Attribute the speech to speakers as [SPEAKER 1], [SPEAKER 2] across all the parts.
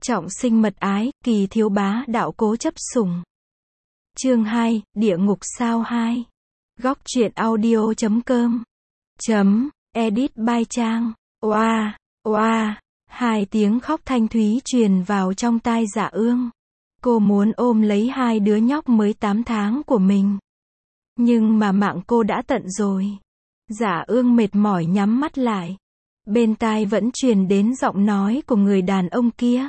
[SPEAKER 1] Trọng sinh mật ái, kỳ thiếu bá đạo cố chấp sủng. Chương 2, Địa ngục sao 2. Góc truyện audio.com. Edit by Trang. Oa, oa. Hai tiếng khóc thanh thúy truyền vào trong tai Dạ Ương. Cô muốn ôm lấy hai đứa nhóc mới 8 tháng của mình. Nhưng mà mạng cô đã tận rồi. Dạ Ương mệt mỏi nhắm mắt lại. Bên tai vẫn truyền đến giọng nói của người đàn ông kia.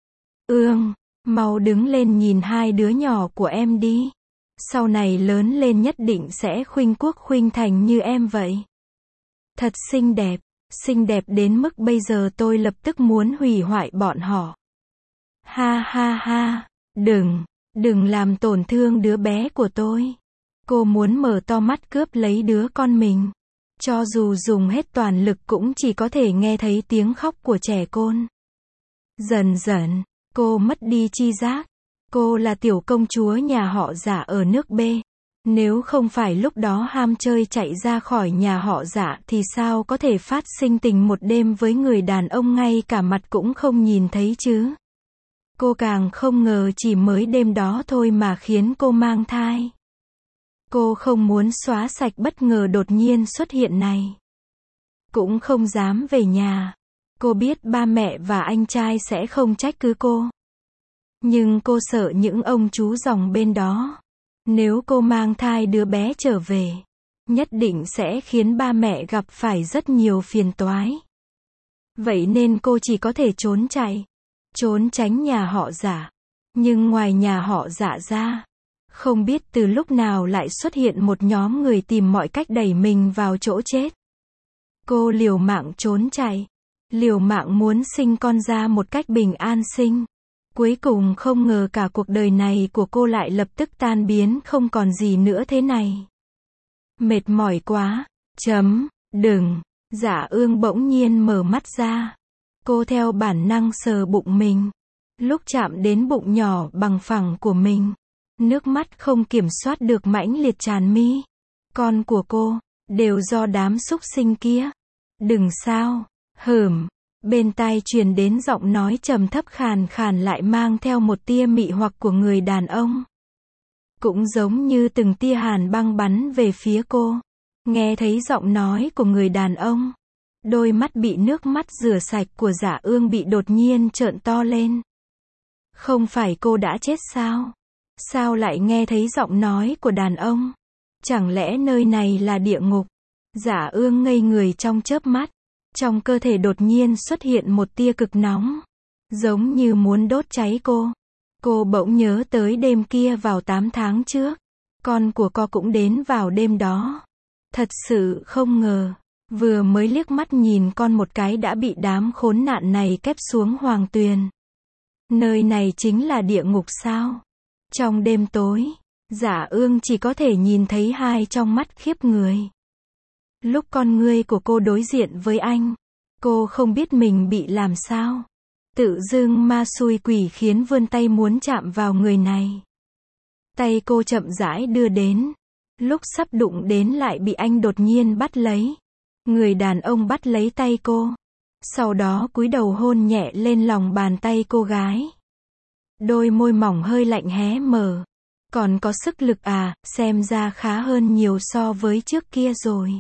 [SPEAKER 1] Ương, mau đứng lên nhìn hai đứa nhỏ của em đi. Sau này lớn lên nhất định sẽ khuynh quốc khuynh thành như em vậy. Thật xinh đẹp đến mức bây giờ tôi lập tức muốn hủy hoại bọn họ. Ha ha ha, đừng làm tổn thương đứa bé của tôi. Cô muốn mở to mắt cướp lấy đứa con mình. Cho dù dùng hết toàn lực cũng chỉ có thể nghe thấy tiếng khóc của trẻ con. Dần dần, cô mất đi tri giác. Cô là tiểu công chúa nhà họ Dạ ở nước B. Nếu không phải lúc đó ham chơi chạy ra khỏi nhà họ Dạ thì sao có thể phát sinh tình một đêm với người đàn ông ngay cả mặt cũng không nhìn thấy chứ. Cô càng không ngờ chỉ mới đêm đó thôi mà khiến cô mang thai. Cô không muốn xóa sạch bất ngờ đột nhiên xuất hiện này. Cũng không dám về nhà. Cô biết ba mẹ và anh trai sẽ không trách cứ cô. Nhưng cô sợ những ông chú dòng bên đó. Nếu cô mang thai đứa bé trở về, nhất định sẽ khiến ba mẹ gặp phải rất nhiều phiền toái. Vậy nên cô chỉ có thể trốn chạy, trốn tránh nhà họ Dạ. Nhưng ngoài nhà họ Dạ ra, không biết từ lúc nào lại xuất hiện một nhóm người tìm mọi cách đẩy mình vào chỗ chết. Cô liều mạng trốn chạy, liều mạng muốn sinh con ra một cách bình an sinh. Cuối cùng không ngờ cả cuộc đời này của cô lại lập tức tan biến không còn gì nữa thế này. Mệt mỏi quá. Đừng. Dạ Ương bỗng nhiên mở mắt ra. Cô theo bản năng sờ bụng mình. Lúc chạm đến bụng nhỏ bằng phẳng của mình, nước mắt không kiểm soát được mãnh liệt tràn mi. Con của cô, đều do đám súc sinh kia. Đừng sao. Bên tai truyền đến giọng nói trầm thấp khàn khàn lại mang theo một tia mị hoặc của người đàn ông. Cũng giống như từng tia hàn băng bắn về phía cô. Nghe thấy giọng nói của người đàn ông, đôi mắt bị nước mắt rửa sạch của Dạ Ương bị đột nhiên trợn to lên. Không phải cô đã chết sao? Sao lại nghe thấy giọng nói của đàn ông? Chẳng lẽ nơi này là địa ngục? Dạ Ương ngây người trong chớp mắt. Trong cơ thể đột nhiên xuất hiện một tia cực nóng, giống như muốn đốt cháy cô. Cô bỗng nhớ tới đêm kia vào 8 tháng trước. Con của cô cũng đến vào đêm đó. Thật sự không ngờ, vừa mới liếc mắt nhìn con một cái đã bị đám khốn nạn này kép xuống hoàng tuyền. Nơi này chính là địa ngục sao? Trong đêm tối, Dạ Ương chỉ có thể nhìn thấy hai trong mắt khiếp người. Lúc con ngươi của cô đối diện với anh, cô không biết mình bị làm sao. Tự dưng ma xui quỷ khiến vươn tay muốn chạm vào người này. Tay cô chậm rãi đưa đến. Lúc sắp đụng đến lại bị anh đột nhiên bắt lấy. Người đàn ông bắt lấy tay cô. Sau đó cúi đầu hôn nhẹ lên lòng bàn tay cô gái. Đôi môi mỏng hơi lạnh hé mở. Còn có sức lực à, xem ra khá hơn nhiều so với trước kia rồi.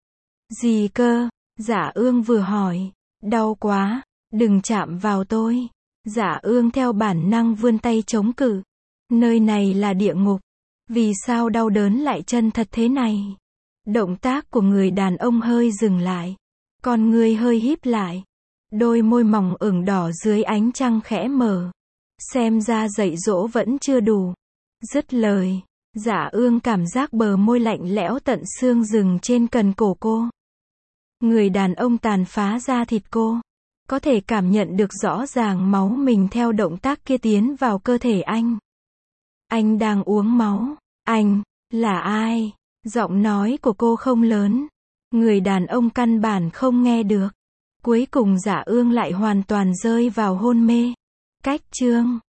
[SPEAKER 1] Gì cơ? Dạ Ương vừa hỏi. Đau quá, đừng chạm vào tôi. Dạ Ương theo bản năng vươn tay chống cự. Nơi này là địa ngục. Vì sao đau đớn lại chân thật thế này? Động tác của người đàn ông hơi dừng lại. Con người hơi híp lại. Đôi môi mỏng ửng đỏ dưới ánh trăng khẽ mở. Xem ra dạy dỗ vẫn chưa đủ. Dứt lời, Dạ Ương cảm giác bờ môi lạnh lẽo tận xương dừng trên cần cổ cô. Người đàn ông tàn phá da thịt cô. Có thể cảm nhận được rõ ràng máu mình theo động tác kia tiến vào cơ thể anh. Anh đang uống máu. Anh, là ai? Giọng nói của cô không lớn. Người đàn ông căn bản không nghe được. Cuối cùng Dạ Ương lại hoàn toàn rơi vào hôn mê. Cách chương